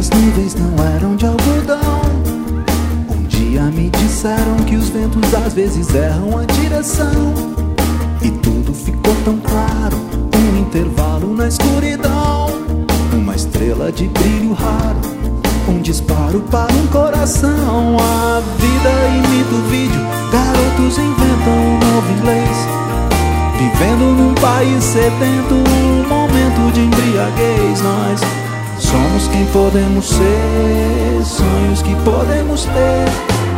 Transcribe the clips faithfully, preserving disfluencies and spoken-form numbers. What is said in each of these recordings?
as nuvens não eram de algodão. Um dia me disseram que os ventos às vezes erram a direção. E tudo ficou tão claro, um intervalo na escuridão. Uma estrela de brilho raro, um disparo para um coração. A vida imita o vídeo, garotos inventam um novo inglês. Vivendo num país sedento, um momento de embriaguez. Nós somos quem podemos ser, sonhos que podemos ter.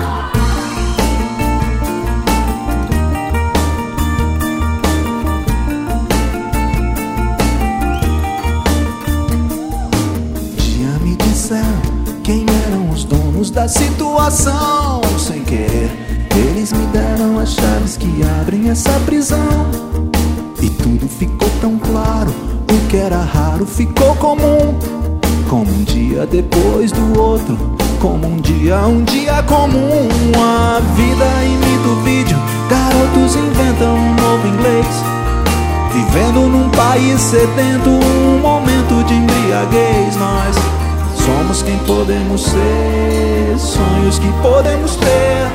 Quem eram os donos da situação? Sem querer, eles me deram as chaves que abrem essa prisão. E tudo ficou tão claro, o que era raro ficou comum. Como um dia depois do outro, como um dia, um dia comum. A vida imita o vídeo, garotos inventam um novo inglês. Vivendo num país sedento, um momento de embriaguez. Nós somos quem podemos ser, sonhos que podemos ter.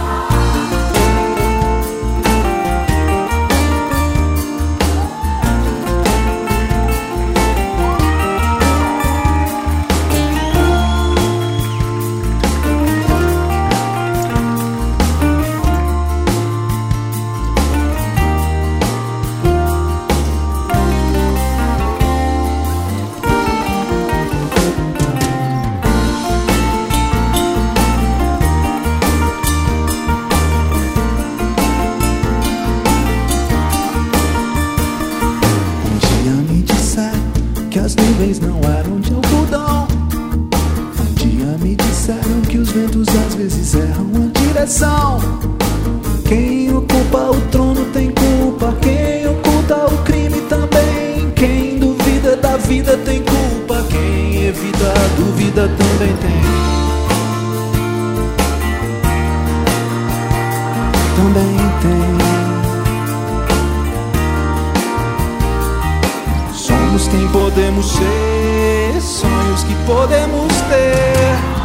Que as nuvens não eram de algodão. Um dia me disseram que os ventos às vezes erram a direção. Quem ocupa o trono tem culpa, quem oculta o crime também. Quem duvida da vida tem culpa, quem evita a dúvida também tem. Também tem. Somos quem podemos ser, sonhos que podemos ter.